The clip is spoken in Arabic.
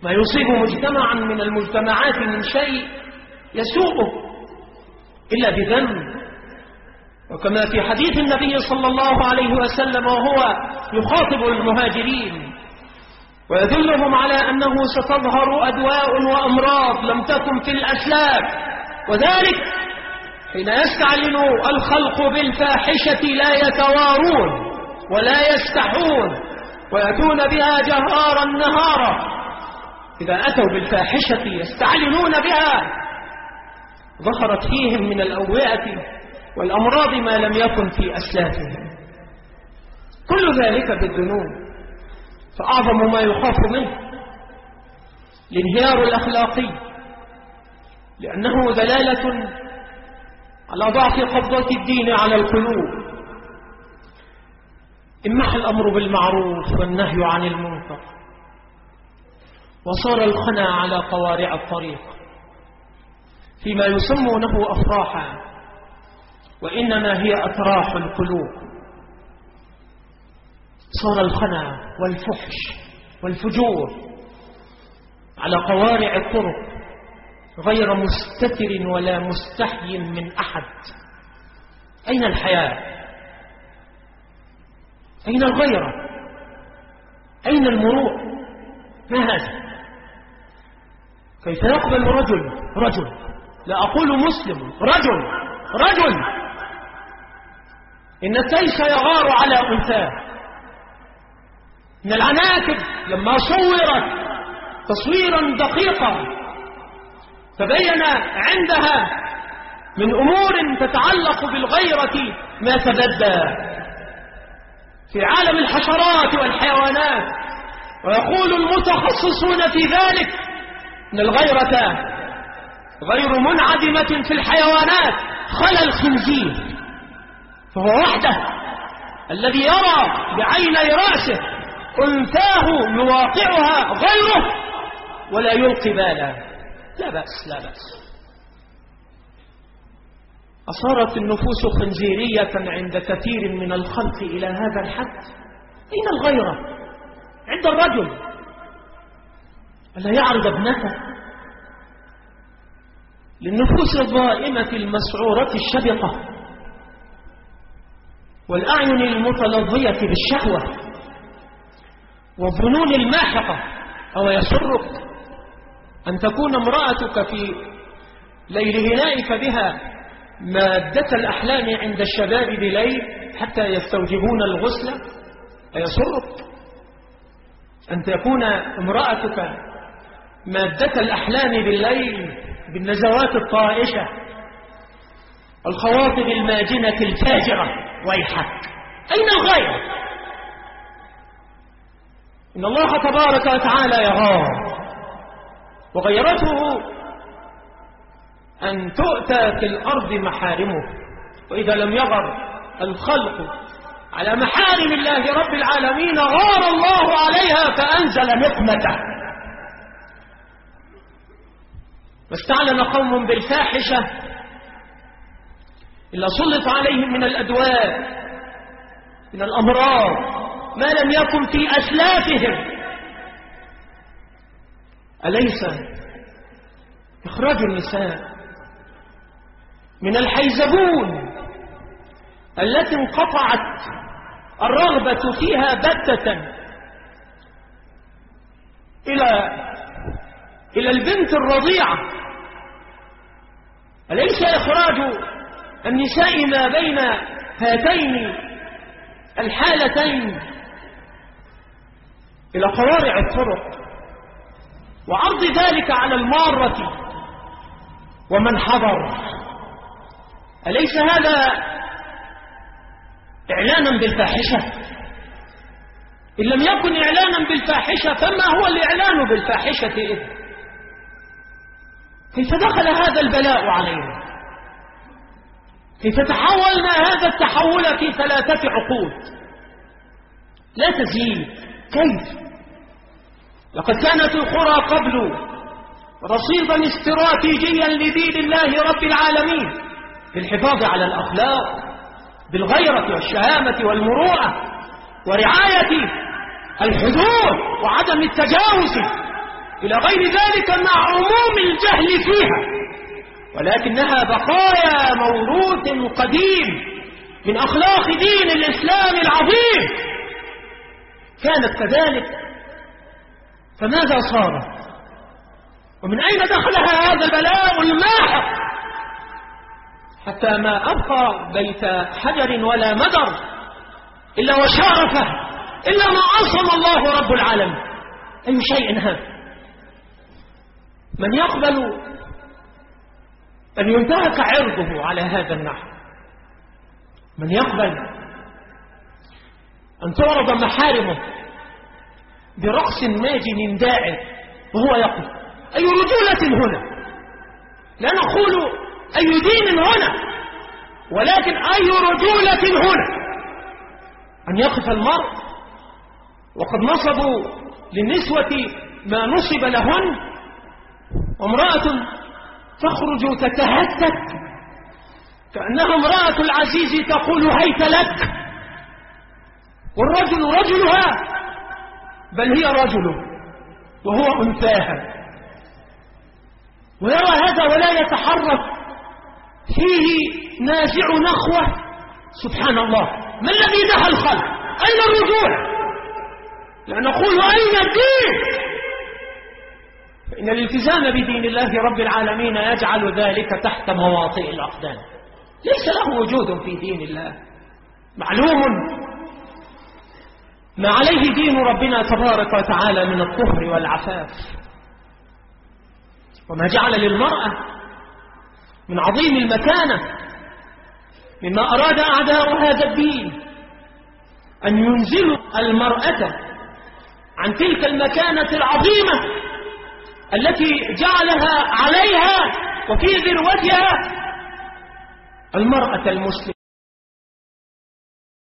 ما يصيب مجتمعا من المجتمعات من شيء يسوءه إلا بذنب. وكما في حديث النبي صلى الله عليه وسلم وهو يخاطب المهاجرين ويدلهم على أنه ستظهر أدواء وأمراض لم تكن في الأسلاف، وذلك حين يستعلن الخلق بالفاحشة لا يتوارون ولا يستحون ويأتون بها جهارا نهارا. إذا أتوا بالفاحشة يستعلنون بها ظهرت فيهم من الأوعية والأمراض ما لم يكن في أسلافهم. كل ذلك بالذنوب. فأعظم ما يخاف منه الانهيار الأخلاقي، لأنه دلالة على ضعف قبضة الدين على القلوب. امح الأمر بالمعروف والنهي عن المنكر، وصار الخنا على قوارع الطريق فيما يسمونه أفراحا، وإنما هي أتراح القلوب. صار الخنا والفحش والفجور على قوارع الطرق غير مستتر ولا مستحي من أحد. أين الحياة؟ أين الغيرة؟ أين المروءة؟ ما هذا؟ كيف يقبل رجل لا أقول مسلم، رجل إن التيس يغار على أنثاه، إن العناكب لما صورت تصويرا دقيقا فبين عندها من أمور تتعلق بالغيرة ما تبدى في عالم الحشرات والحيوانات. ويقول المتخصصون في ذلك إن الغيرة غير منعدمة في الحيوانات خلا الخنزير، فهو وحده الذي يرى بعيني رأسه أنثاه يواقعها غيره ولا يلقي بالا. لا بأس. أصارت النفوس خنزيرية عند كثير من الخلق إلى هذا الحد. أين الغيرة عند الرجل؟ ألا يعرض ابنته للنفوس الضائمة المسعورة الشبقة والأعين المتلظية بالشهوة والظنون الماحقة. أو يسرك أن تكون امرأتك في ليل غنائك بها مادة الأحلام عند الشباب بليل حتى يستوجبون الغسل؟ أيسرك أن تكون امرأتك مادة الأحلام بالليل بالنزوات الطائشة الخواطر الماجنة الفاجرة؟ ويحك، أين الغير؟ إن الله تبارك وتعالى يغار، وغيرته أن تؤتى في الأرض محارمه. وإذا لم يغر الخلق على محارم الله رب العالمين غار الله عليها فأنزل نقمته. واستعلن قوم بالفاحشة إلا سلط عليهم من الأدواء من الأمراض ما لم يكن في أسلافهم. أليس إخراج النساء من الحيزبون التي انقطعت الرغبة فيها بتة إلى البنت الرضيعة؟ أليس إخراج النساء ما بين هاتين الحالتين إلى قوارع الطرق وعرض ذلك على المارة ومن حضر؟ أليس هذا إعلانا بالفاحشة؟ إن لم يكن إعلانا بالفاحشة فما هو الإعلان بالفاحشة إذن؟ كيف دخل هذا البلاء علينا؟ كيف تحولنا هذا التحول في 3 عقود لا تزيد؟ كيف؟ لقد كانت القرى قبل رصيدا استراتيجيا لدين الله رب العالمين بالحفاظ على الأخلاق بالغيرة والشهامة والمروءة ورعاية الحدود وعدم التجاوز إلى غير ذلك مع عموم الجهل فيها، ولكنها بقايا موروث قديم من أخلاق دين الإسلام العظيم، كانت كذلك. فماذا صارت؟ ومن أين دخلها هذا البلاء الماحق حتى ما أبقى بيت حجر ولا مدر إلا وشارفه، إلا ما عصم الله رب العالمين. أي شيء هذا؟ من يقبل أن ينتهك عرضه على هذا النحو؟ من يقبل أن تعرض محارمه برقص ماجن داعٍ وهو يقول أي رجولة هنا؟ لا نقول أي دين هنا، ولكن أي رجولة هنا أن يقف المرء وقد نصبوا للنسوة ما نصب لهن، وامرأة تخرج تتهتك كأنها امرأة العزيز تقول هيت لك، والرجل رجلها بل هي رجله وهو أنثاها، ويرى هذا ولا يتحرك، فيه نازع نخوة. سبحان الله، ما الذي نهى الخلق؟ أين الرجولة؟ لا نقول أين الدين؟ فإن الالتزام بدين الله رب العالمين يجعل ذلك تحت مواطئ الأقدام، ليس له وجود في دين الله. معلوم ما عليه دين ربنا تبارك وتعالى من الطهر والعفاف، وما جعل للمرأة من عظيم المكانة مما أراد أعداء هذا الدين أن ينزلوا المرأة عن تلك المكانة العظيمة التي جعلها عليها وفي ذروتها المرأة المسلمة.